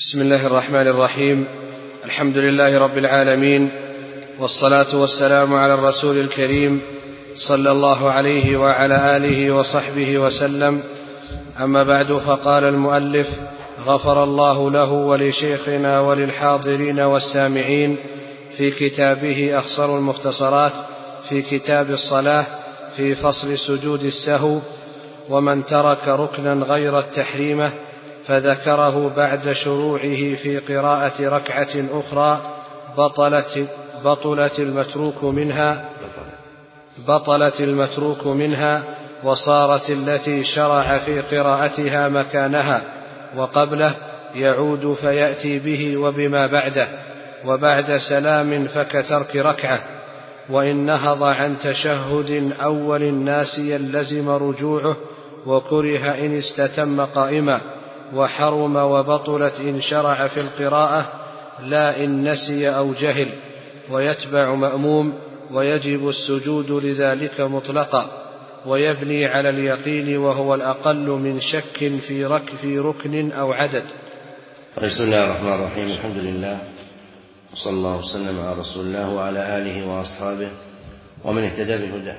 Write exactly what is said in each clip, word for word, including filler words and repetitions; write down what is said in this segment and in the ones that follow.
بسم الله الرحمن الرحيم. الحمد لله رب العالمين، والصلاة والسلام على الرسول الكريم صلى الله عليه وعلى آله وصحبه وسلم. أما بعد، فقال المؤلف غفر الله له ولشيخنا وللحاضرين والسامعين في كتابه أخصر المختصرات في كتاب الصلاة في فصل سجود السهو: ومن ترك ركنا غير التحريمة فذكره بعد شروعه في قراءة ركعة أخرى بطلت, بطلت المتروك منها بطلت المتروك منها وصارت التي شرع في قراءتها مكانها وقبله، يعود فيأتي به وبما بعده، وبعد سلام فكترك ركعة. وإن نهض عن تشهد أول ناسيا لزم رجوعه، وكره إن استتم قائما، وحرم وبطلت إن شرع في القراءة لا إن نسي أو جهل، ويتبع مأموم، ويجب السجود لذلك مطلقا، ويبني على اليقين وهو الأقل من شك في, رك في ركن أو عدد. بسم الله الرحمن الرحيم. الحمد لله، وصلى الله وسلم على رسول الله وعلى آله وأصحابه ومن اهتدى بهداه.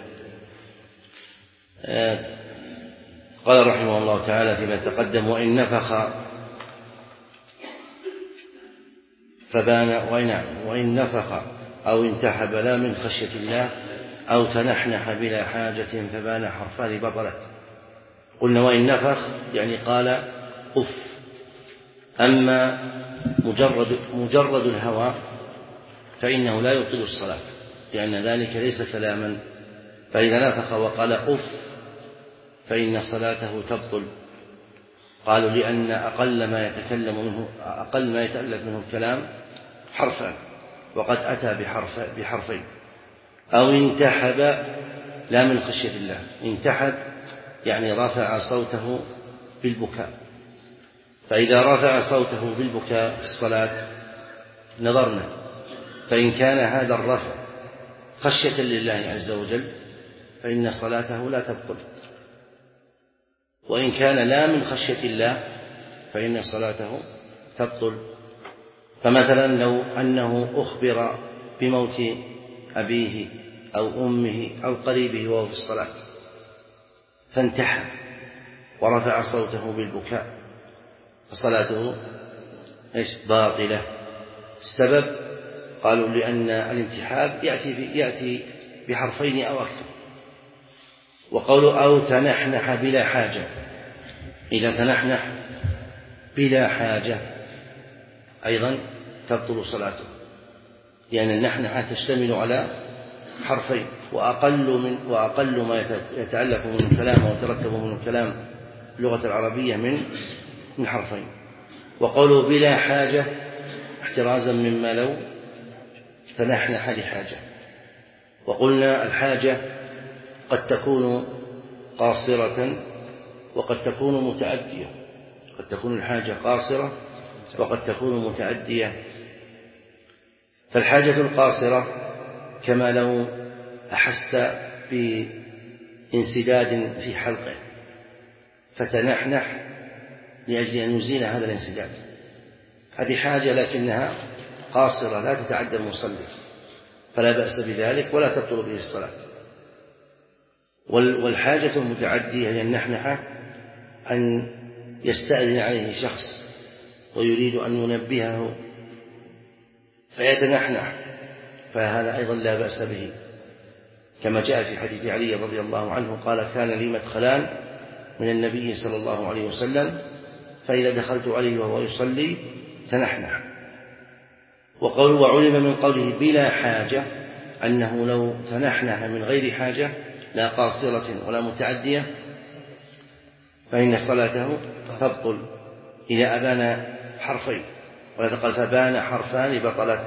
قال رحمه الله تعالى فيما تقدم: وإن نفخ فبان وإن نفخ أو انتحب لا من خشية الله أو تنحنح بلا حاجة فبان حرفان بطلت. قلنا وإن نفخ يعني قال أف. أما مجرد, مجرد الهواء فإنه لا يبطل الصلاة، لأن ذلك ليس كلاما. فإذا نفخ وقال أف فإن صلاته تبطل. قالوا لأن أقل ما يتكلم منه أقل ما يتألف منه الكلام حرفان، وقد أتى بحرف بحرفين. أو انتحب لا من خشية الله. انتحب يعني رفع صوته بالبكاء. فإذا رفع صوته بالبكاء في الصلاة نظرنا، فإن كان هذا الرفع خشية لله عز وجل فإن صلاته لا تبطل، وإن كان لا من خشية الله فإن صلاته تبطل. فمثلا لو أنه أخبر بموت أبيه أو أمه أو قريبه وهو في الصلاة فانتحب ورفع صوته بالبكاء فصلاته إيش؟ باطلة. السبب قالوا لأن الانتحاب يأتي, يأتي بحرفين أو أكثر. وقولوا أو تنحنح بلا حاجة، إذا تنحنح بلا حاجة أيضا تبطل صلاته، لأن النحنحة تشتمل على حرفين، وأقل, من وأقل ما يتألف من الكلام ويتركب من الكلام اللغة العربية من من حرفين. وقولوا بلا حاجة احترازا مما لو تنحنح لحاجة. وقلنا الحاجة قد تكون قاصرة وقد تكون متعدية، قد تكون الحاجة قاصرة وقد تكون متعدية. فالحاجة القاصرة كما لو أحس بانسداد في حلقه فتنحنح لأجل أن يزيل هذا الانسداد، هذه حاجة لكنها قاصرة لا تتعدى المصلي، فلا بأس بذلك ولا تبطل به الصلاة. والحاجة المتعدية هي النحنحة أن يستأذن عليه شخص ويريد أن ينبهه فيتنحنح، فهذا أيضا لا بأس به، كما جاء في حديث علي رضي الله عنه قال: كان لي مدخلان من النبي صلى الله عليه وسلم، فإذا دخلت عليه وهو يصلي تنحنح. وقول وعلم من قوله بلا حاجة أنه لو تنحنح من غير حاجة لا قاصرة ولا متعدية فإن صلاته تبطل إذا أبان حرفين، ولذا قال فبان حرفان بطلت.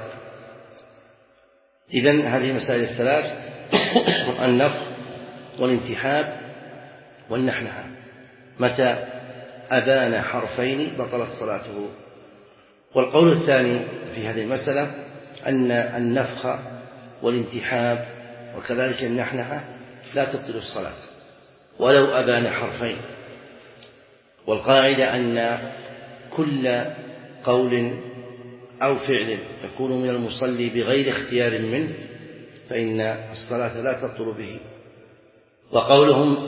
إذن هذه المسائل الثلاث: النفخ والانتحاب والنحنحة، متى أبان حرفين بطلت صلاته. والقول الثاني في هذه المسألة أن النفخ والانتحاب وكذلك النحنحة لا تبطل الصلاة ولو أبان حرفين. والقاعدة أن كل قول أو فعل يكون من المصلي بغير اختيار منه فإن الصلاة لا تبطل به. وقولهم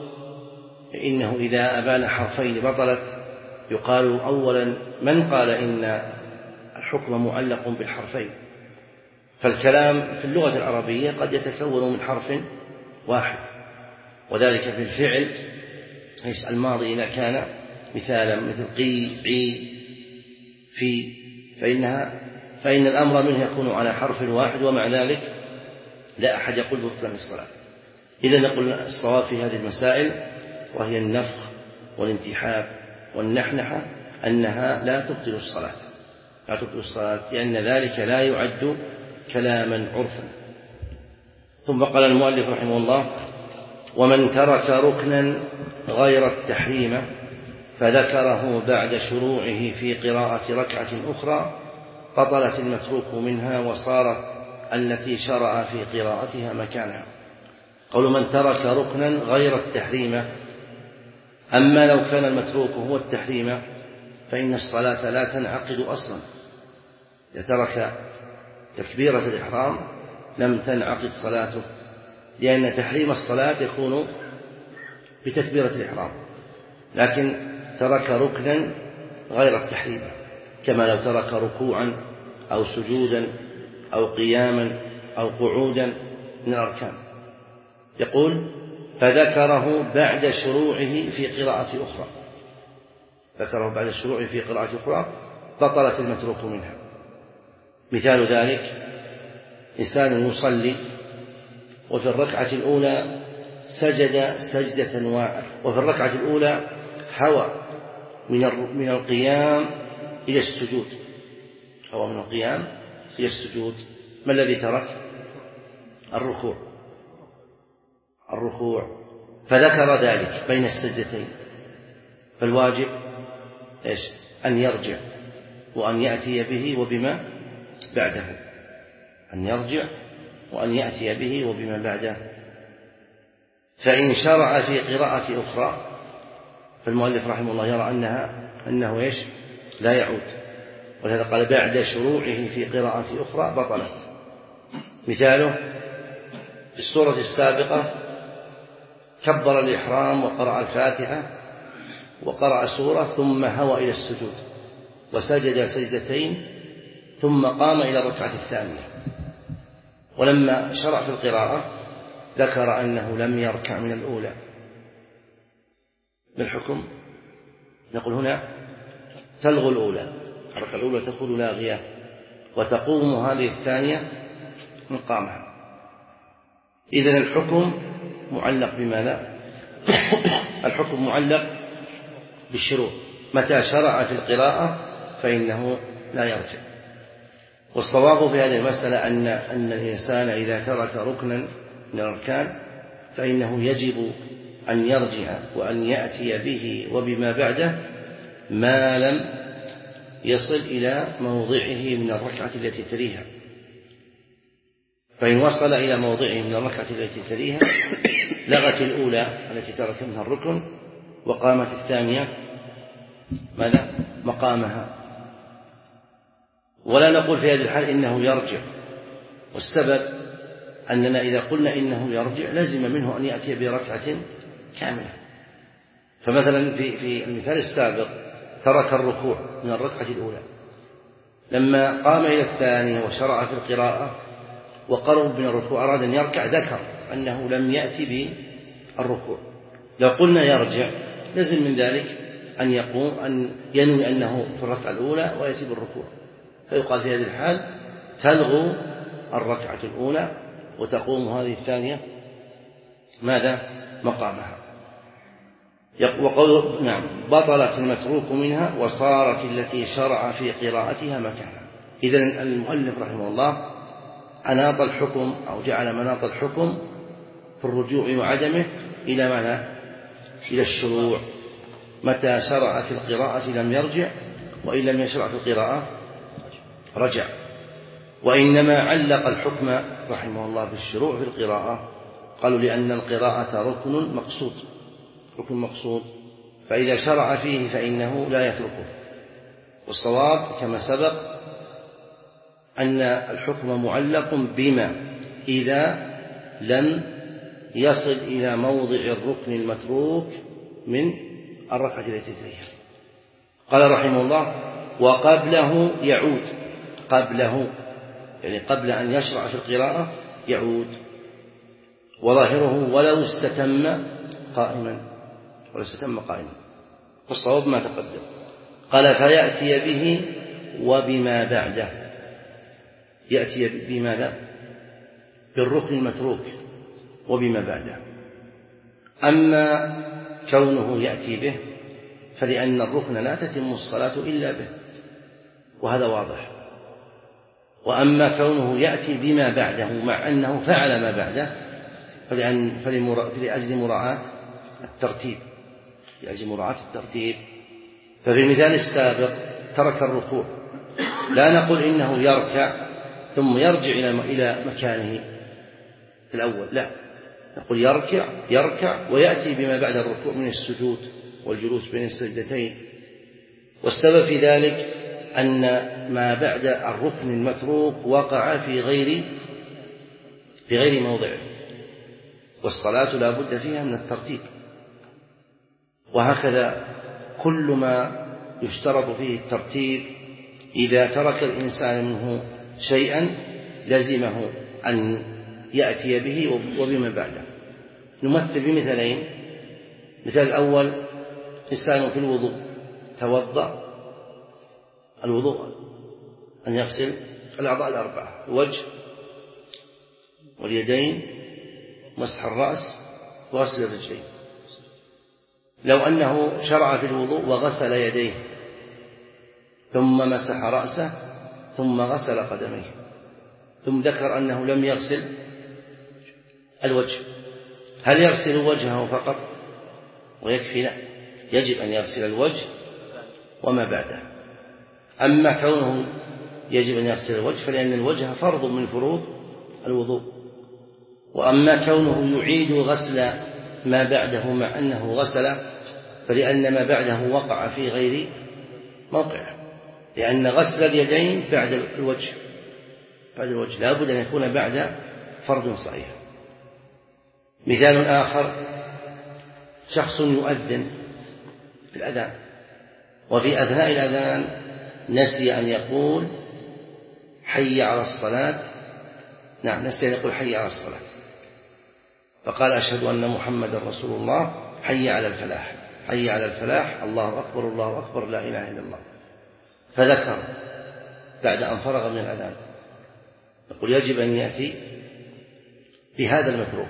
إنه إذا أبان حرفين بطلت، يقال أولا من قال إن الحكم معلق بالحرفين؟ فالكلام في اللغة العربية قد يتكون من حرف واحد، وذلك في الفعل الماضي إذا كان مثالا مثل قي عي في، فإنها فإن الأمر منه يكون على حرف واحد، ومع ذلك لا أحد يقول بطلان الصلاة. إذا نقول الصواب في هذه المسائل وهي النفخ والانتحاب والنحنحة أنها لا تبطل الصلاة لا تبطل الصلاة لأن ذلك لا يعد كلاما عرفا. ثم قال المؤلف رحمه الله: ومن ترك ركنا غير التحريم فذكره بعد شروعه في قراءة ركعة أخرى بطلت المتروك منها وصارت التي شرع في قراءتها مكانها. قول من ترك ركنا غير التحريم، أما لو كان المتروك هو التحريم فإن الصلاة لا تنعقد أصلا. إذا ترك تكبيرة الإحرام لم تنعقد صلاته، لأن تحريم الصلاة يكون بتكبيرة الإحرام، لكن ترك ركنا غير التحريم، كما لو ترك ركوعا أو سجودا أو قياما أو قعودا من الأركان. يقول: فذكره بعد شروعه في قراءة أخرى ذكره بعد شروعه في قراءة أخرى بطلت المتروك منها. مثال ذلك: إنسان يصلي وفي الركعة الأولى سجد سجدة واحدة، وفي الركعة الأولى هوى من القيام إلى السجود هوى من القيام إلى السجود ما الذي ترك؟ الركوع الركوع فذكر ذلك بين السجدتين، فالواجب إيش؟ أن يرجع وأن يأتي به وبما بعده أن يرجع وأن يأتي به وبما بعده. فإن شرع في قراءة أخرى فالمؤلف رحمه الله يرى أنها أنه إيش؟ لا يعود، ولهذا قال بعد شروعه في قراءة أخرى بطلت. مثاله: في السورة السابقة كبر الإحرام وقرأ الفاتحة وقرأ سورة ثم هوى إلى السجود وسجد سجدتين ثم قام إلى الركعة الثانية، ولما شرع في القراءة ذكر أنه لم يركع من الأولى. ما الحكم؟ نقول هنا تلغو الأولى، الركعة الأولى تكون لاغية وتقوم هذه الثانية من قامها. إذن الحكم معلق بماذا؟ الحكم معلق بالشروع، متى شرع في القراءة فإنه لا يرجع. والصواب في هذه المسألة أن أن الإنسان إذا ترك ركنا من الأركان فإنه يجب أن يرجع وأن يأتي به وبما بعده ما لم يصل إلى موضعه من الركعة التي تليها. فإن وصل إلى موضعه من الركعة التي تليها لغت الأولى التي ترك منها الركن وقامت الثانية ماذا؟ مقامها. ولا نقول في هذه الحال إنه يرجع، والسبب أننا إذا قلنا إنه يرجع لازم منه أن يأتي بركعة كاملة. فمثلا في في المثال السابق ترك الركوع من الركعة الأولى، لما قام إلى الثانية وشرع في القراءة وقرب من الركوع أراد أن يركع ذكر أنه لم يأتي بالركوع. لو قلنا يرجع لازم من ذلك أن يقوم أن ينوي أنه في الركعة الأولى ويأتي بالركوع، فيقال في هذه الحال تلغو الركعة الأولى وتقوم هذه الثانية ماذا؟ مقامها. وقول نعم بطلت المتروك منها وصارت التي شرع في قراءتها مكانها. إذن المؤلف رحمه الله أناط الحكم أو جعل مناط الحكم في الرجوع وعدمه إلى ماذا؟ إلى الشروع. متى شرع في القراءة لم يرجع، وإن لم يشرع في القراءة رجع. وإنما علق الحكم رحمه الله بالشروع في القراءة، قالوا لأن القراءة ركن مقصود ركن مقصود فإذا شرع فيه فإنه لا يتركه. والصواب كما سبق أن الحكم معلق بما إذا لم يصل إلى موضع الركن المتروك من الركعة التي تليها. قال رحمه الله: وقبله يعود. قبله يعني قبل أن يشرع في القراءة يعود. وظاهره ولو استتم قائما ولو استتم قائما والصواب ما تقدم. قال: فيأتي به وبما بعده. يأتي بماذا؟ بالركن المتروك وبما بعده. أما كونه يأتي به فلأن الركن لا تتم الصلاة إلا به، وهذا واضح. وأما كونه يأتي بما بعده مع أنه فعل ما بعده فلأن فلأجل مراعاة الترتيب لأجل مراعاة الترتيب. ففي المثال السابق ترك الركوع، لا نقول إنه يركع ثم يرجع إلى مكانه الأول، لا، نقول يركع يركع ويأتي بما بعد الركوع من السجود والجلوس بين السجدتين. والسبب في ذلك أن ما بعد الركن المتروك وقع في غير في غير موضعه، والصلاة لا بد فيها من الترتيب. وهكذا كل ما يشترط فيه الترتيب إذا ترك الإنسان منه شيئا لزمه أن يأتي به وبما بعده. نمثل بمثالين. مثال الأول: إنسان في الوضوء توضأ. الوضوء أن يغسل الأعضاء الأربعة: الوجه واليدين، مسح الرأس، وغسل الرجلين. لو أنه شرع في الوضوء وغسل يديه ثم مسح رأسه ثم غسل قدميه ثم ذكر أنه لم يغسل الوجه، هل يغسل وجهه فقط ويكفي؟ لا، يجب أن يغسل الوجه وما بعده. أما كونه يجب أن يغسل الوجه فلأن الوجه فرض من فروض الوضوء. وأما كونه يعيد غسل ما بعده مع أنه غسل فلأن ما بعده وقع في غير موقعه، لأن غسل اليدين بعد الوجه بعد الوجه لا بد أن يكون بعد فرض صحيح. مثال آخر: شخص يؤذن في الأذان وفي أثناء الأذان نسي أن يقول حي على الصلاة. نعم، نسي أن يقول حي على الصلاة، فقال: أشهد أن محمد رسول الله، حي على الفلاح، حي على الفلاح، الله أكبر الله أكبر، لا إله إلا الله. فذكر بعد أن فرغ من الأذان. يقول: يجب أن يأتي بهذا المتروك.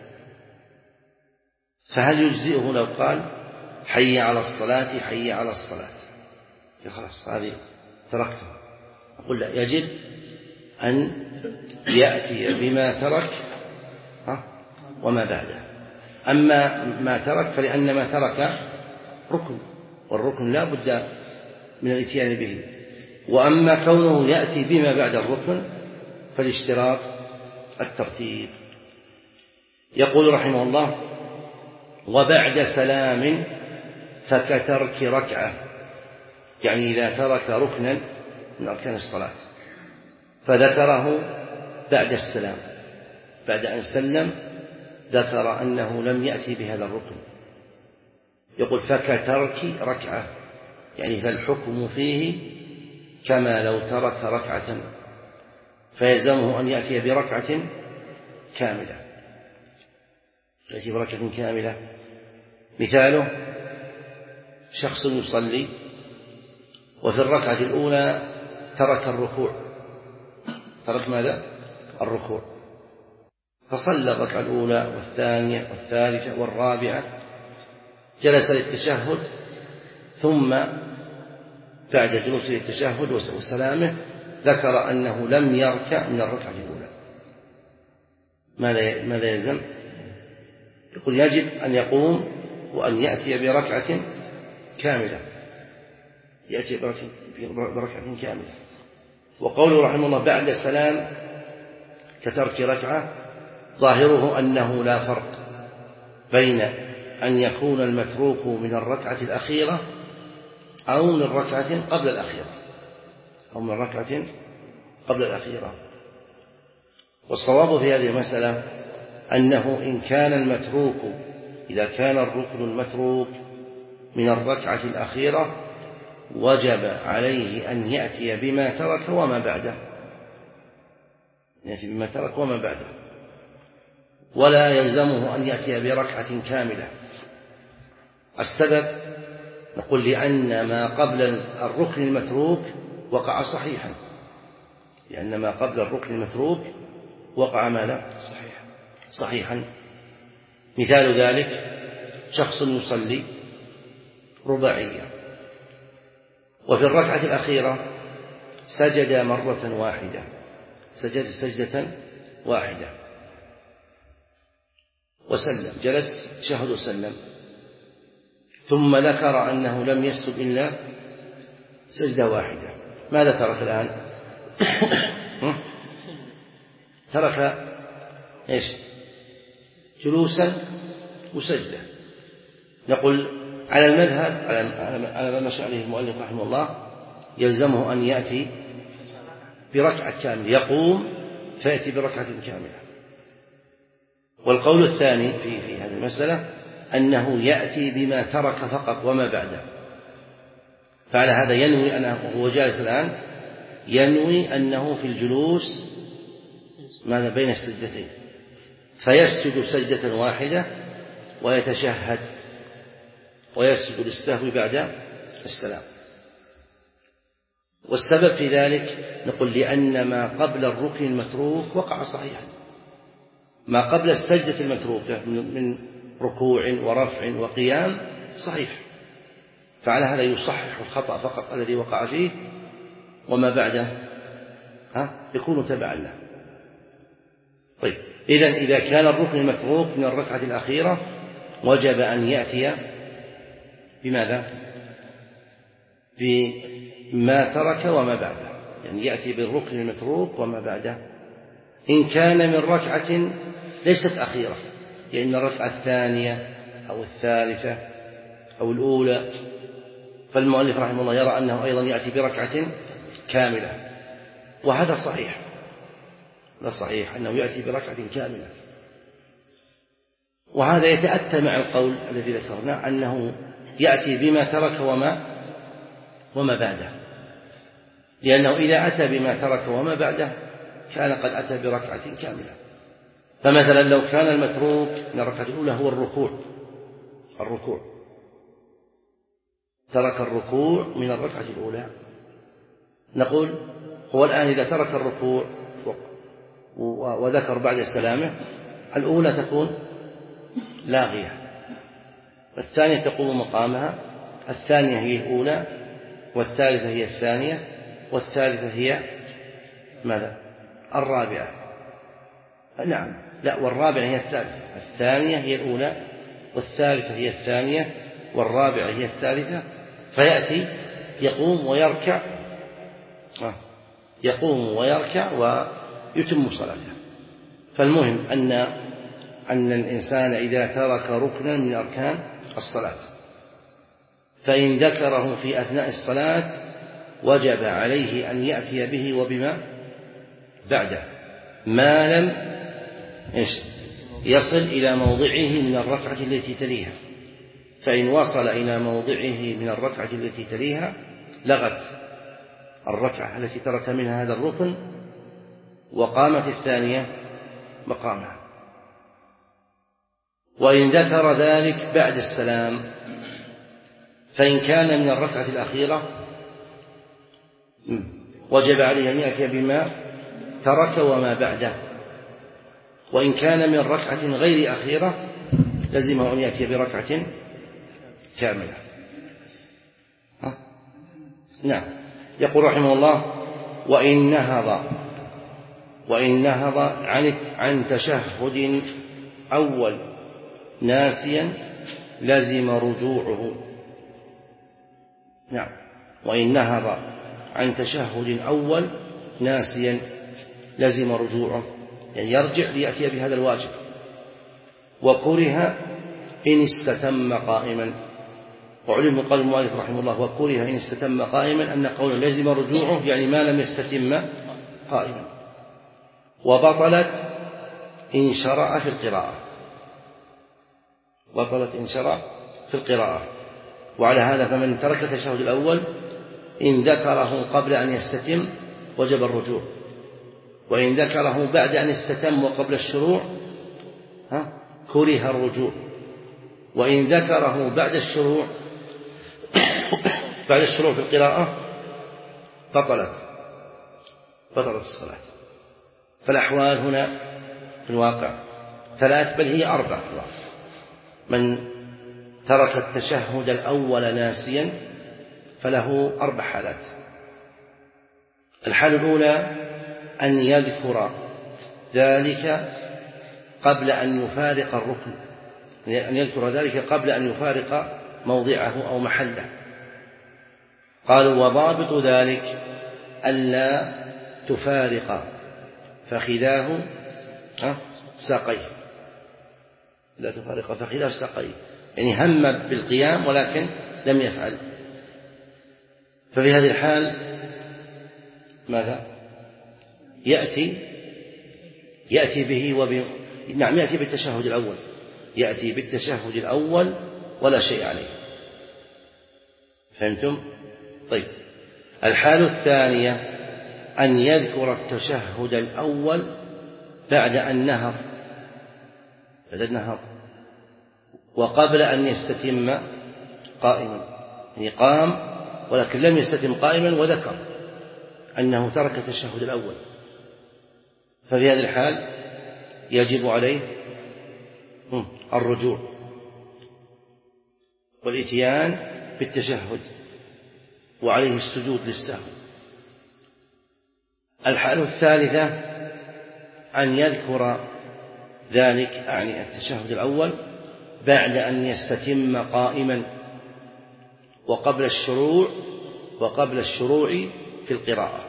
فهل يجزئه لو قال حي على الصلاة حي على الصلاة؟ خلاص هذه تركته. أقول: لا، يجب أن يأتي بما ترك وما بعده. أما ما ترك فلأن ما ترك ركن، والركن لا بد من الاتيان به. وأما كونه يأتي بما بعد الركن فالاشتراط الترتيب. يقول رحمه الله: وبعد سلام فكترك ركعة، يعني إذا ترك ركنا من أركان الصلاة فذكره بعد السلام، بعد أن سلم ذكر أنه لم يأتي بهذا الركن، يقول: فكترك ركعة، يعني فالحكم فيه كما لو ترك ركعة، فيلزمه أن يأتي بركعة كاملة يأتي بركعة كاملة. مثاله: شخص يصلي وفي الركعة الأولى ترك الركوع، ترك ماذا؟ الركوع، فصلى الركعة الأولى والثانية والثالثة والرابعة، جلس للتشهد، ثم بعد جلوسه للتشهد وسلامه ذكر أنه لم يركع من الركعة الأولى. ماذا يلزم؟ يقول: يجب أن يقوم وأن يأتي بركعة كاملة، يأتي بركعة كاملة. وقوله رحمه الله: بعد سلام كترك ركعة، ظاهره أنه لا فرق بين أن يكون المتروك من الركعة الأخيرة أو من ركعة قبل الأخيرة أو من ركعة قبل الأخيرة. والصواب في هذه المسألة أنه إن كان المتروك إذا كان الركن المتروك من الركعة الأخيرة وجب عليه أن يأتي بما ترك وما بعده يأتي بما ترك وما بعده ولا يلزمه أن يأتي بركعة كاملة. السبب نقول لأن ما قبل الركن المتروك وقع صحيحا لأن ما قبل الركن المتروك وقع ماذا؟ صحيحا صحيحا. مثال ذلك شخص يصلي رباعية وفي الركعة الأخيرة سجد مرة واحدة سجد سجدة واحدة وسلم جلس شهد وسلم ثم ذكر أنه لم يسجد إلا سجدة واحدة. ماذا ترك الآن؟ ترك إيش؟ جلوسا وسجدة. نقول على المذهب على ما مشى عليه المؤلف رحمه الله يلزمه أن يأتي بركعة كاملة يقوم فيأتي بركعة كاملة. والقول الثاني في في هذه المسألة أنه يأتي بما ترك فقط وما بعده. فعلى هذا ينوي أنه هو جالس الآن ينوي أنه في الجلوس ماذا بين السجدتين فيسجد سجدة واحدة ويتشهد ويسجد للسهو بعد السلام. والسبب في ذلك نقول لأن ما قبل الركن المتروك وقع صحيحا ما قبل السجدة المتروكة من ركوع ورفع وقيام صحيح. فعلى هذا يصحح الخطأ فقط الذي وقع فيه وما بعده ها يكون تبعا له. طيب إذن إذا كان الركن المتروك من الركعة الأخيرة وجب أن يأتي بماذا؟ بما ترك وما بعده يعني يأتي بالركن المتروك وما بعده. إن كان من ركعة ليست أخيرة لأن الركعة الثانية أو الثالثة أو الأولى فالمؤلف رحمه الله يرى أنه أيضا يأتي بركعة كاملة وهذا صحيح لا صحيح أنه يأتي بركعة كاملة. وهذا يتأتى مع القول الذي ذكرنا أنه يأتي بما ترك وما وما بعده لأنه إذا أتى بما ترك وما بعده كان قد أتى بركعة كاملة. فمثلا لو كان المتروك من الركعة الأولى هو الركوع الركوع ترك الركوع من الركعة الأولى نقول هو الآن إذا ترك الركوع وذكر بعد السلامة الأولى تكون لاغية الثانية تقوم مقامها الثانية هي الأولى والثالثة هي الثانية والثالثة هي ماذا؟ الرابعة. نعم لا والرابعة هي الثالثة الثانية هي الأولى والثالثة هي الثانية والرابعة هي الثالثة فيأتي يقوم ويركع يقوم ويركع ويتم صلاته. فالمهم أن أن الإنسان إذا ترك ركنا من أركان الصلاة فإن ذكره في أثناء الصلاة وجب عليه أن يأتي به وبما بعده ما لم يصل إلى موضعه من الركعة التي تليها. فإن وصل إلى موضعه من الركعة التي تليها لغت الركعة التي ترك منها هذا الركن وقامت الثانية مقامها. وإن ذكر ذلك بعد السلام فإن كان من الركعة الأخيرة وجب عليه أن يأتي بما ترك وما بعده. وإن كان من ركعة غير أخيرة لزمه أن يأتي بركعة كاملة. ها؟ نعم. يقول رحمه الله وإن نهض وإن نهض عن عن تشهد أول ناسيا لزم رجوعه. نعم. وإن نهض عن تشهد أول ناسيا لزم رجوعه يعني يرجع ليأتي بهذا الواجب. وكره إن استتم قائما وعلم قال المؤلف رحمه الله وكره إن استتم قائما أن قول لزم رجوعه يعني ما لم يستتم قائما، وبطلت إن شرع في القراءة، بطلت إن شرع في القراءة. وعلى هذا فمن ترك التشهد الأول إن ذكره قبل أن يستتم وجب الرجوع، وإن ذكره بعد أن استتم وقبل الشروع ها كره الرجوع، وإن ذكره بعد الشروع بعد الشروع في القراءة بطلت بطلت الصلاة. فالأحوال هنا في الواقع ثلاث بل هي أربع. من ترك التشهد الأول ناسيا فله أربع حالات. الحالة الأولى أن يذكر ذلك قبل أن يفارق الركن، أن يذكر ذلك قبل أن يفارق موضعه أو محله. قالوا وضابط ذلك ألا تفارق فخذاه ساقيه، لا تفارق فخذاه ساقيه، يعني هم بالقيام ولكن لم يفعل. ففي هذه الحال ماذا يأتي يأتي به وب... نعم يأتي بالتشهد الأول، يأتي بالتشهد الأول ولا شيء عليه. فهمتم؟ طيب، الحالة الثانية أن يذكر التشهد الأول بعد أن نهض بعد النهض وقبل أن يستتم قائما، يعني قام ولكن لم يستتم قائما وذكر أنه ترك التشهد الأول، ففي هذه الحال يجب عليه الرجوع والإتيان بالتشهد وعليه السجود للسهو. الحالة الثالثة أن يذكر ذلك أعني التشهد الأول بعد أن يستتم قائما وقبل الشروع وقبل الشروع في القراءة،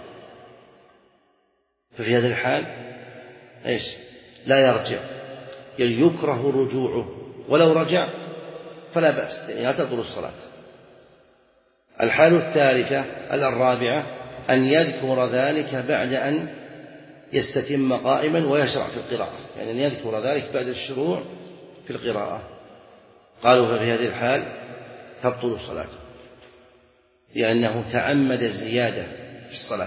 ففي هذه الحال إيش لا يرجع، يعني يكره رجوعه، ولو رجع فلا بأس لا تبطل الصلاة. الحالة الثالثة الرابعة أن يذكر ذلك بعد أن يستتم قائما ويشرع في القراءة، يعني أن يذكر ذلك بعد الشروع في القراءة. قالوا ففي هذه الحال تبطل الصلاة لأنه تعمد الزيادة في الصلاة،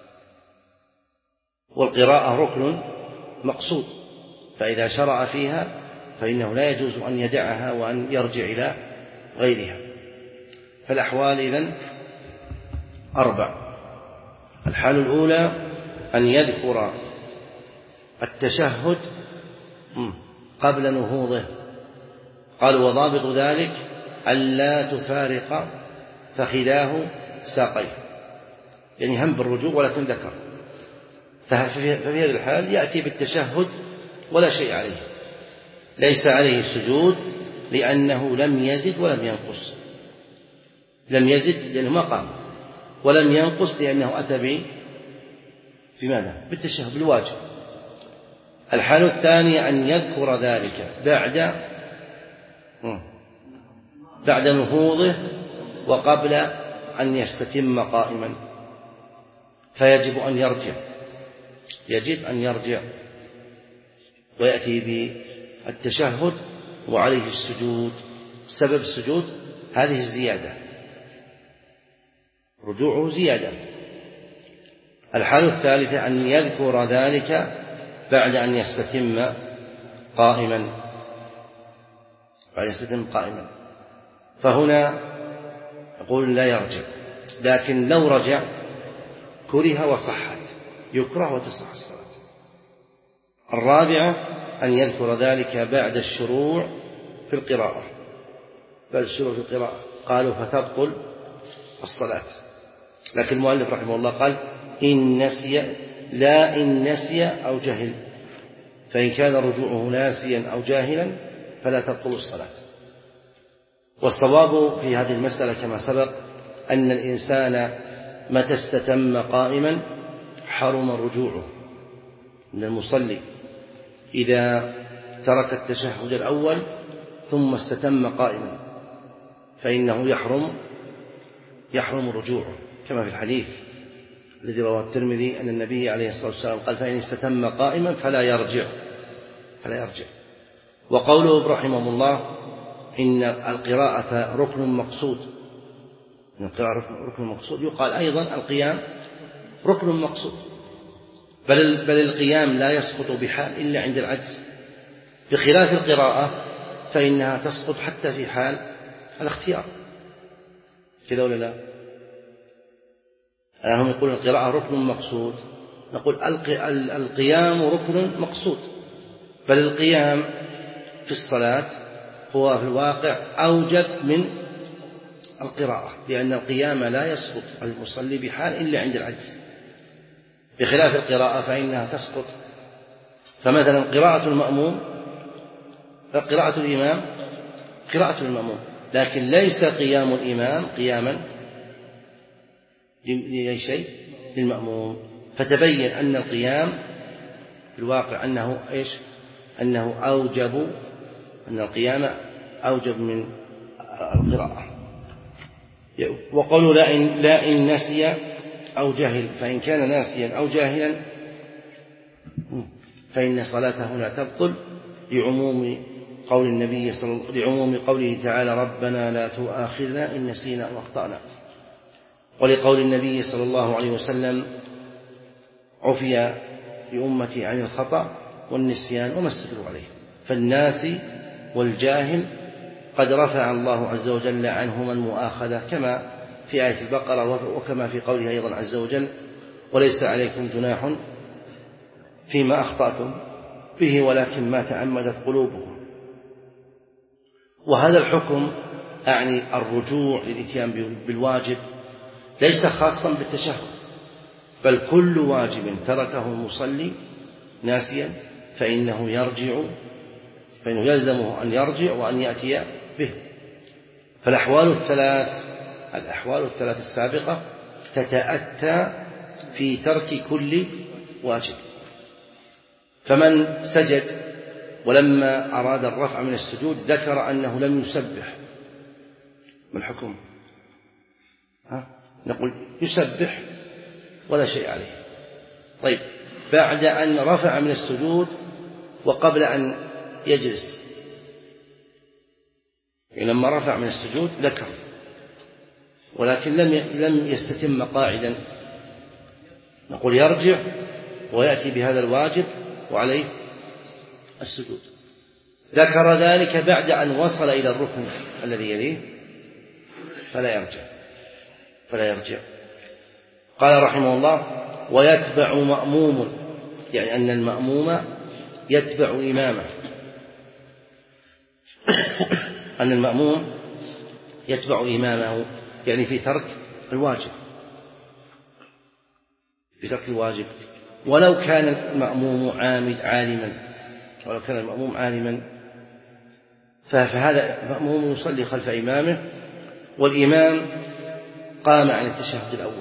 والقراءة ركن مقصود، فإذا شرع فيها فإنه لا يجوز أن يدعها وأن يرجع إلى غيرها. فالأحوال إذن أربع. الحالة الأولى أن يذكر التشهد قبل نهوضه، قالوا وضابط ذلك ألا تفارق فخذاه ساقيه، يعني هم بالرجوع ولكن ذكر، ففي هذه الحال يأتي بالتشهد ولا شيء عليه، ليس عليه سجود لأنه لم يزد ولم ينقص، لم يزد لأنه ما قام، ولم ينقص لأنه أتى بماذا بالتشهد بالواجب. الحالة الثانية أن يذكر ذلك بعد بعد نهوضه وقبل أن يستتم قائما، فيجب أن يرجع يجب أن يرجع ويأتي بالتشهد وعليه السجود. سبب السجود هذه الزيادة، رجوعه زيادة. الحالة الثالثة أن يذكر ذلك بعد أن يستتم قائما بعد يستتم قائما فهنا يقول لا يرجع، لكن لو رجع كره وصحت، يكره وتصح الصلاة. الرابعة أن يذكر ذلك بعد الشروع في القراءة بعد الشروع في القراءة قالوا فتبطل الصلاة. لكن المؤلف رحمه الله قال إن نسي، لا إن نسي أو جهل، فإن كان رجوعه ناسيا أو جاهلا فلا تبطل الصلاة. والصواب في هذه المسألة كما سبق أن الإنسان متى استتم قائما حرم رجوعه من المصلي، إذا ترك التشهد الأول ثم استتم قائما فإنه يحرم يحرم رجوعه، كما في الحديث الذي رواه الترمذي أن النبي عليه الصلاة والسلام قال: فإن استتم قائما فلا يرجع فلا يرجع. وقوله رحمه الله: إن القراءة ركن مقصود، إن القراءة ركن مقصود، يقال أيضا القيام ركن مقصود، بل بل القيام لا يسقط بحال إلا عند العجز، بخلاف القراءة فإنها تسقط حتى في حال الاختيار، كذا ولا لا؟ هم يقولون القراءة ركن مقصود، نقول القيام ركن مقصود، بل القيام في الصلاة هو في الواقع أوجب من القراءة، لأن القيام لا يسقط المصلي بحال إلا عند العجز، بخلاف القراءة فإنها تسقط. فمثلا قراءة المأموم قراءة الإمام قراءة المأموم، لكن ليس قيام الإمام قياما لأي شيء للمأموم، فتبين أن القيام في الواقع أنه إيش؟ أنه أوجب أن القيام أوجب من القراءة. وقالوا لا إن, لا إن نسي أو جهل، فإن كان ناسيا أو جاهلا فإن صلاته لا تبطل، لعموم قول النبي صلى لعموم قوله تعالى: ربنا لا تؤاخذنا إن نسينا أو أخطأنا، ولقول النبي صلى الله عليه وسلم: عفي لأمتي عن الخطأ والنسيان وما استكروا عليه. فالناسي والجاهل قد رفع الله عز وجل عنهما المؤاخذة، كما في آية البقرة وكما في قوله أيضا عز وجل: وليس عليكم جناح فيما أخطأتم به ولكن ما تعمدت قلوبكم. وهذا الحكم أعني الرجوع للإتيان بالواجب ليس خاصا بالتشهد، بل كل واجب تركه المصلي ناسيا فإنه يرجع فإنه يلزمه أن يرجع وأن يأتي به. فالأحوال الثلاث الأحوال الثلاث السابقة تتأتى في ترك كل واجب. فمن سجد ولما أراد الرفع من السجود ذكر أنه لم يسبح، ما الحكم؟ ها؟ نقول يسبح ولا شيء عليه. طيب، بعد أن رفع من السجود وقبل أن يجلس، يعني لما رفع من السجود ذكر ولكن لم لم يستتم قاعدا، نقول يرجع ويأتي بهذا الواجب وعليه السجود. ذكر ذلك بعد أن وصل إلى الركن الذي يليه فلا يرجع فلا يرجع قال رحمه الله: ويتبع مأموم، يعني أن المأموم يتبع إمامه، أن المأموم يتبع إمامه يعني في ترك الواجب في ترك الواجب ولو كان المأموم عامد عالما ولو كان المأموم عالما فهذا المأموم يصلي خلف إمامه، والإمام قام عن التشهد الأول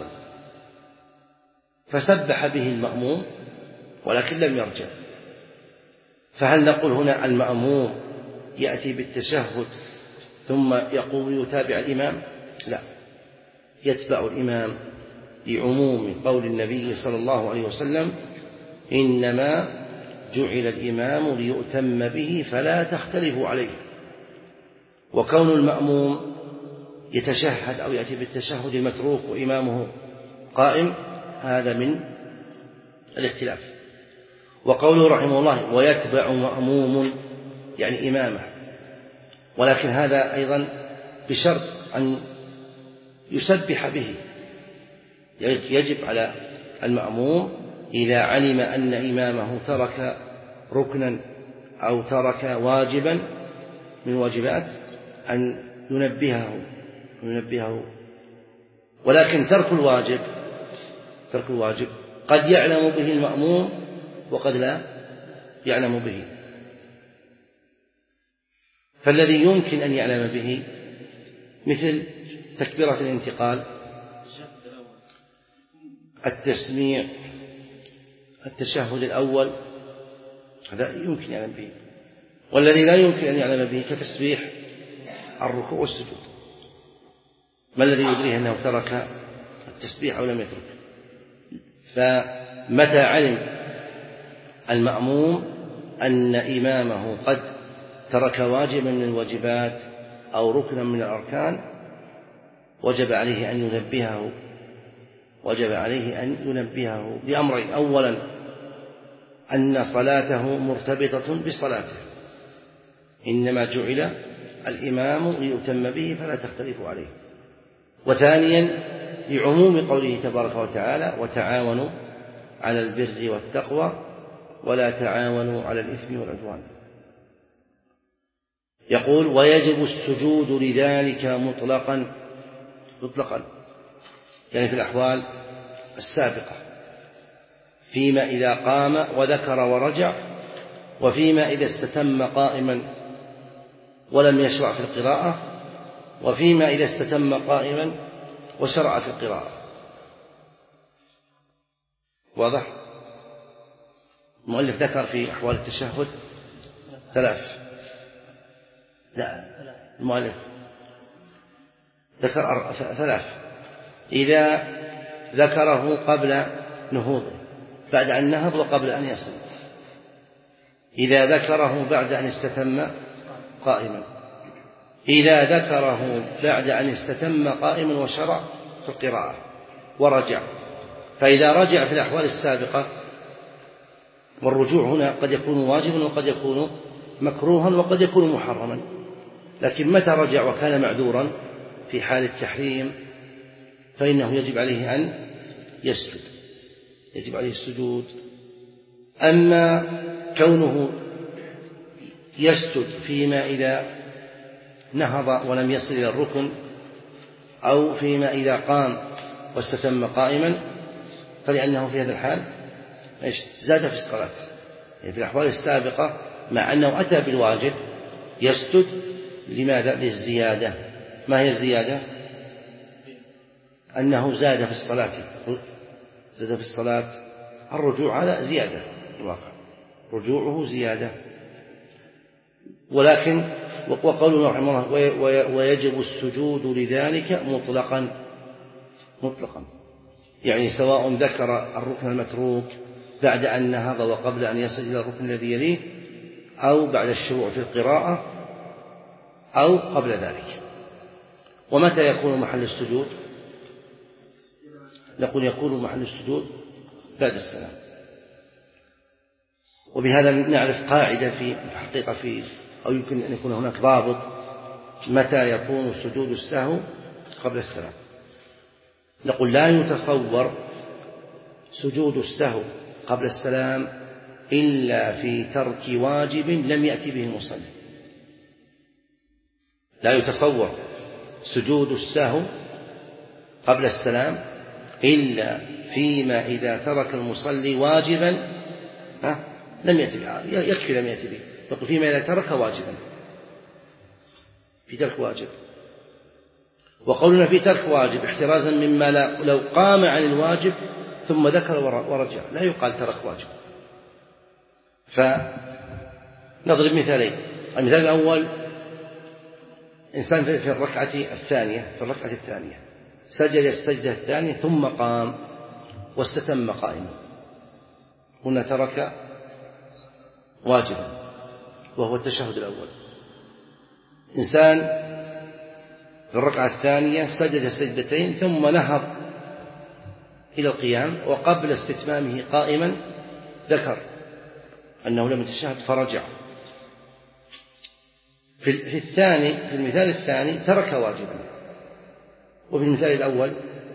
فسبح به المأموم ولكن لم يرجع، فهل نقول هنا المأموم يأتي بالتشهد ثم يقوم يتابع الإمام؟ لا، يتبع الإمام لعموم قول النبي صلى الله عليه وسلم: إنما جعل الإمام ليؤتم به فلا تختلفوا عليه. وكون المأموم يتشهد أو يأتي بالتشهد المتروك وإمامه قائم هذا من الاختلاف. وقوله رحمه الله: ويتبع مأموم يعني إمامه، ولكن هذا أيضا بشرط أن يسبح به، يجب على المأموم إذا علم أن إمامه ترك ركنا أو ترك واجبا من واجبات أن ينبهه ينبهه ولكن ترك الواجب ترك الواجب قد يعلم به المأموم وقد لا يعلم به. فالذي يمكن أن يعلم به مثل تكبيرة الانتقال، التسميع، التشهد الأول، هذا يمكن يعلم به. والذي لا يمكن أن يعلم به كتسبيح الركوع والسجود ما الذي يدريه أنه ترك التسبيح أو لم يترك؟ فمتى علم المأموم أن إمامه قد ترك واجبا من الواجبات أو ركنا من الأركان وجب عليه أن ينبهه وجب عليه أن ينبهه بأمرين: أولا أن صلاته مرتبطة بصلاته، إنما جعل الإمام ليؤتم به فلا تختلفوا عليه. وثانيا لعموم قوله تبارك وتعالى: وتعاونوا على البر والتقوى ولا تعاونوا على الإثم والعدوان. يقول: ويجب السجود لذلك مطلقا مطلقا يعني في الأحوال السابقة، فيما إذا قام وذكر ورجع، وفيما إذا استتم قائما ولم يشرع في القراءة، وفيما إذا استتم قائما وشرع في القراءة. واضح؟ المؤلف ذكر في أحوال التشهد ثلاث لا المؤلف ذكر ثلاث: إذا ذكره قبل نهوضه، بعد أن نهض وقبل أن يصل، إذا ذكره بعد أن استتم قائما، إذا ذكره بعد أن استتم قائما وشرع في القراءة ورجع. فإذا رجع في الأحوال السابقة، والرجوع هنا قد يكون واجبا وقد يكون مكروها وقد يكون محرما، لكن متى رجع وكان معذورا في حال التحريم فإنه يجب عليه أن يسجد، يجب عليه السجود. أما كونه يسجد فيما إذا نهض ولم يصل إلى الركن، أو فيما إذا قام واستتم قائما، فلأنه في هذا الحال زاد في الصلاة. يعني في الأحوال السابقة مع أنه أتى بالواجب يسجد. لماذا؟ للزيادة. ما هي الزيادة؟ أنه زاد في الصلاة، زاد في الصلاة. الرجوع هذا زيادة في الواقع، رجوعه زيادة. ولكن وقوله رحمه الله: ويجب السجود لذلك مطلقا مطلقا يعني سواء ذكر الركن المتروك بعد أن نهض وقبل أن يصل إلى الركن الذي يليه، أو بعد الشروع في القراءة، أو قبل ذلك. ومتى يكون محل السجود؟ نقول يكون محل السجود بعد السلام. وبهذا نعرف قاعدة في الحقيقة في أو يمكن أن يكون هناك ضابط متى يكون سجود السهو قبل السلام. نقول لا يتصور سجود السهو قبل السلام إلا في ترك واجب لم يأتي به المصلي. لا يتصور سجود السهو قبل السلام إلا فيما إذا ترك المصلي واجبا ها لم يأتي به، يكفي لم يأتي به. نقول فيما إذا ترك واجبا، في ترك واجب. وقولنا في ترك واجب احترازا مما لا لو قام عن الواجب ثم ذكر ورجع لا يقال ترك واجب. فنضرب مثالين. المثال الأول: إنسان في الركعة الثانية في الركعة الثانية سجد السجدة الثانية ثم قام واستتم قائما، هنا ترك واجبا وهو التشهد الأول. إنسان في الركعة الثانية سجد السجدتين ثم نهض إلى القيام، وقبل استتمامه قائما ذكر أنه لم يتشهد فرجع. في الثاني في المثال الثاني ترك واجبا، وفي المثال الأول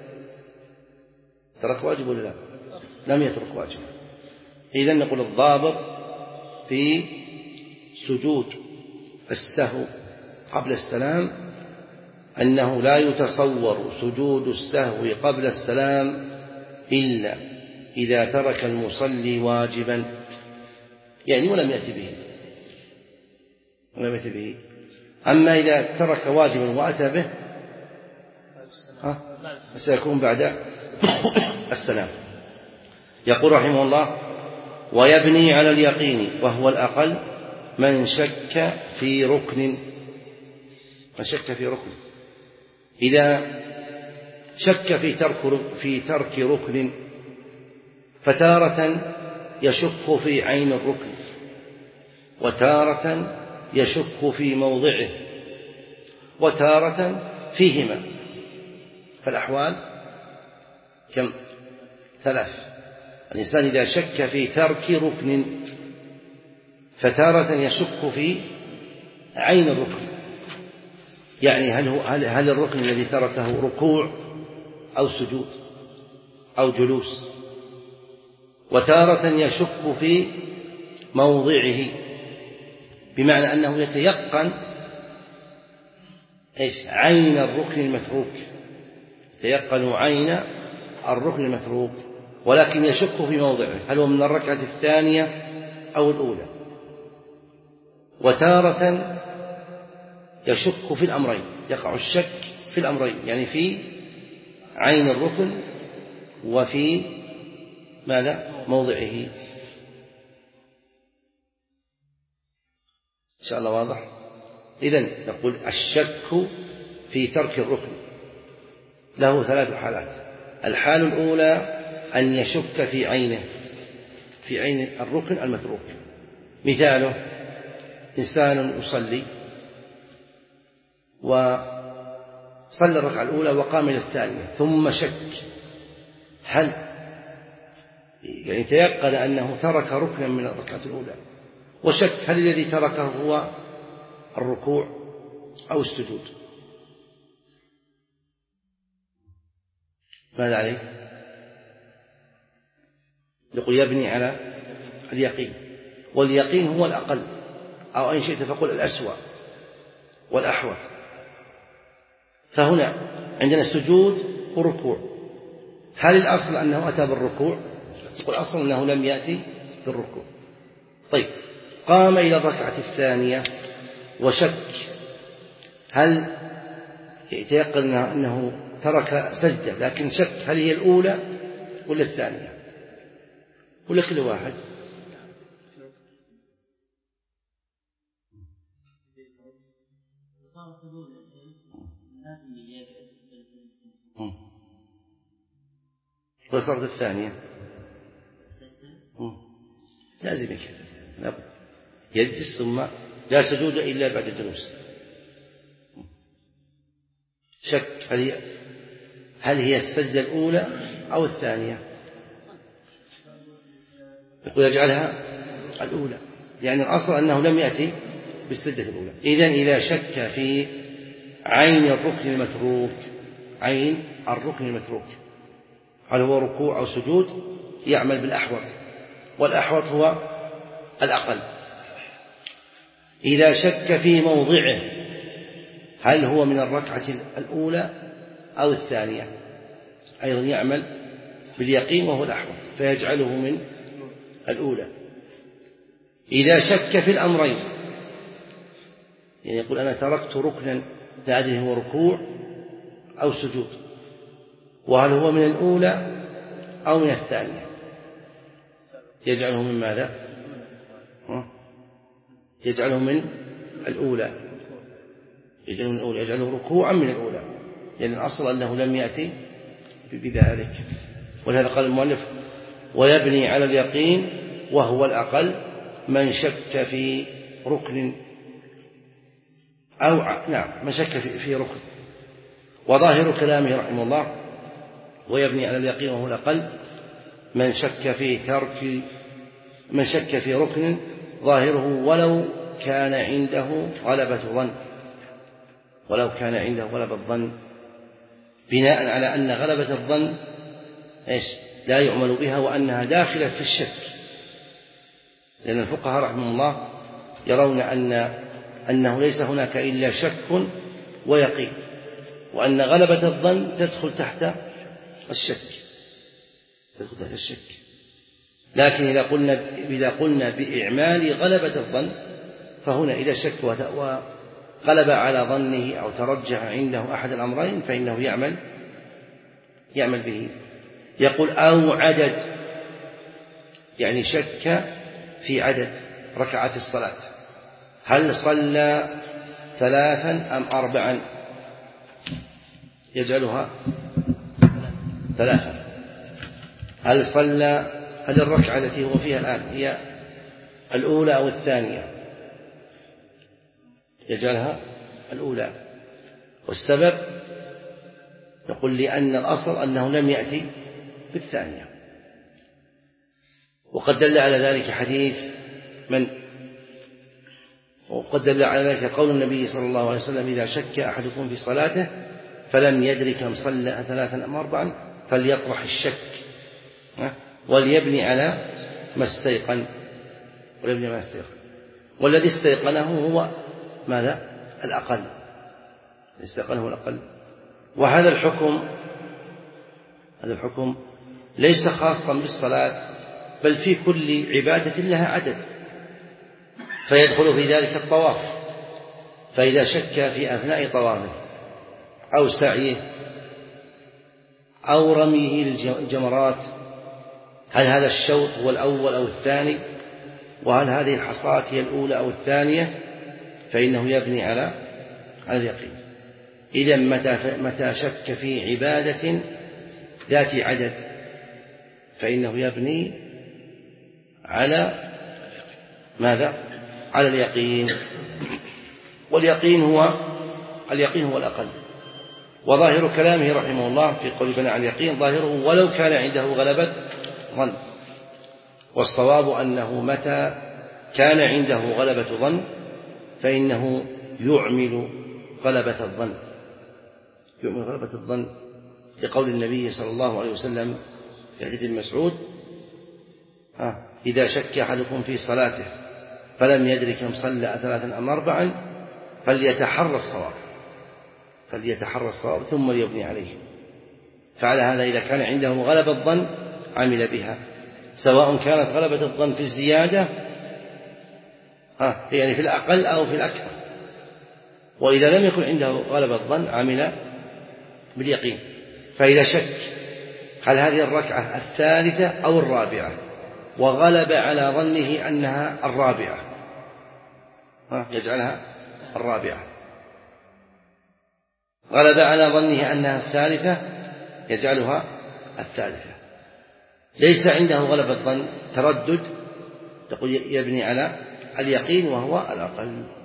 ترك واجب ولا لا؟ لم يترك واجبا. إذن نقول الضابط في سجود السهو قبل السلام أنه لا يتصور سجود السهو قبل السلام إلا إذا ترك المصلي واجبا، يعني ولم يأتي به ولم يأتي به. أما إذا ترك واجبا وأتى به سيكون بعد السلام. يقول رحمه الله: ويبني على اليقين وهو الأقل من شك في ركن من شك في ركن إذا شك في ترك في ترك ركن، فتارة يشك في عين الركن، وتارة يشك في موضعه، وتارة فيهما. فالأحوال كم؟ ثلاث. الإنسان إذا شك في ترك ركن فتارة يشك في عين الركن، يعني هل, هو هل, هل الركن الذي تركه ركوع أو سجود أو جلوس، وتارة يشك في موضعه، بمعنى أنه يتيقن إيش؟ عين الركن المتروك، يتيقن عين الركن المتروك، ولكن يشك في موضعه هل هو من الركعة الثانية أو الأولى. وتارة يشك في الأمرين، يقع الشك في الأمرين، يعني في عين الركن وفي ماذا؟ موضعه. إن شاء الله واضح. إذن نقول الشك في ترك الركن له ثلاث حالات. الحال الأولى أن يشك في عينه، في عين الركن المتروك. مثاله إنسان يصلي وصلى الركعة الأولى وقام إلى الثانية ثم شك، هل يعني تيقن أنه ترك ركنا من الركعة الأولى، وشك هل الذي تركه هو الركوع أو السجود. ماذا عليه؟ يقول يبني على اليقين، واليقين هو الأقل، أو إن شئت فقل الأسوأ والأحوط. فهنا عندنا سجود وركوع، هل الأصل أنه أتى بالركوع؟ يقول الأصل أنه لم يأتي بالركوع. طيب، قام إلى الركعة الثانية وشك، هل يتيقن أنه ترك سجدة لكن شك هل هي الأولى ولا الثانية ولا كل واحد؟ وصارت الثانية لازم كذا، يجلس ثم لا سجود إلا بعد الجلوس. شك هل هي هل هي السجدة الأولى أو الثانية؟ يقول يجعلها الأولى، يعني الأصل أنه لم يأتي بالسجدة الأولى. إذن إذا شك في عين الركن المتروك، عين الركن المتروك هل هو ركوع أو سجود، يعمل بالأحوط، والأحوط هو الأقل. إذا شك في موضعه هل هو من الركعة الأولى أو الثانية، أيضا يعمل باليقين وهو الأحوط فيجعله من الأولى. إذا شك في الأمرين، يعني يقول أنا تركت ركنا لا أدري هو ركوع أو سجود، وهل هو من الأولى أو من الثانية، يجعله من ماذا؟ يجعله من الأولى، يجعله من الأولى، يجعله ركوعا من الأولى، لأن يعني الأصل أنه لم يأتي بذلك. ولهذا قال المؤلف ويبني على اليقين وهو الأقل من شك في ركن أو نعم من شك في ركن. وظاهر كلامه رحمه الله ويبني على اليقين وهو الأقل من شك في ترك من شك في ركن ظاهره ولو كان عنده غلبة ظن، ولو كان عنده غلبة ظن، بناء على أن غلبة الظن إيش لا يعمل بها وأنها داخلة في الشك، لأن الفقهاء رحمه الله يرون أن أنه ليس هناك إلا شك ويقين، وأن غلبة الظن تدخل تحت الشك تدخل تحت الشك. لكن إذا قلنا إذا قلنا بإعمال غلبة الظن فهنا إذا شك وغلب على ظنه أو ترجح عنده أحد الأمرين فإنه يعمل يعمل به. يقول أو عدد، يعني شك في عدد ركعات الصلاة، هل صلى ثلاثا أم أربعا، يجعلها ثلاثة. هل صلى هل الركعة التي هو فيها الآن هي الأولى أو الثانية؟ يجعلها الأولى، والسبب يقول لأن الأصل أنه لم يأتي بالثانية، وقد دل على ذلك حديث من وقد دل على ذلك قول النبي صلى الله عليه وسلم: إذا شك أحدكم في صلاته فلم يدرك كم صلى ثلاثا أم أربعا فليطرح الشك وليبني على ما استيقن وليبني ما استيقن والذي استيقنه هو ماذا؟ الأقل. استيقنه الأقل. وهذا الحكم هذا الحكم ليس خاصا بالصلاة، بل في كل عبادة لها عدد، فيدخل في ذلك الطواف، فإذا شك في أثناء طوافه أو سعيه أو رميه للجمرات هل هذا الشوط هو الأول أو الثاني، وهل هذه الحصاة هي الأولى أو الثانية، فإنه يبني على على اليقين. إذا متى متى شك في عبادة ذات عدد فإنه يبني على ماذا؟ على اليقين. واليقين هو اليقين هو الأقل. وظاهر كلامه رحمه الله في قول بنى على اليقين ظاهره ولو كان عنده غلبة ظن، والصواب أنه متى كان عنده غلبة ظن فإنه يعمل غلبة الظن يعمل غلبة الظن لقول النبي صلى الله عليه وسلم في حديث ابن مسعود: إذا شك أحدكم في صلاته فلم يدرك كم صلى ثلاثا أم أربعا فليتحرى الصواب فليتحرى الصواب ثم ليبني عليه. فعلى هذا إذا كان عنده غلبة الظن عمل بها، سواء كانت غلبة الظن في الزيادة يعني في الأقل أو في الأكثر. وإذا لم يكن عنده غلبة الظن عمل باليقين. فإذا شك هل هذه الركعة الثالثة أو الرابعة وغلب على ظنه أنها الرابعة يجعلها الرابعة، غلب على ظنه أنها الثالثة يجعلها الثالثة. ليس عنده غلبة الظن تردد، تقول يبني على اليقين وهو الأقل.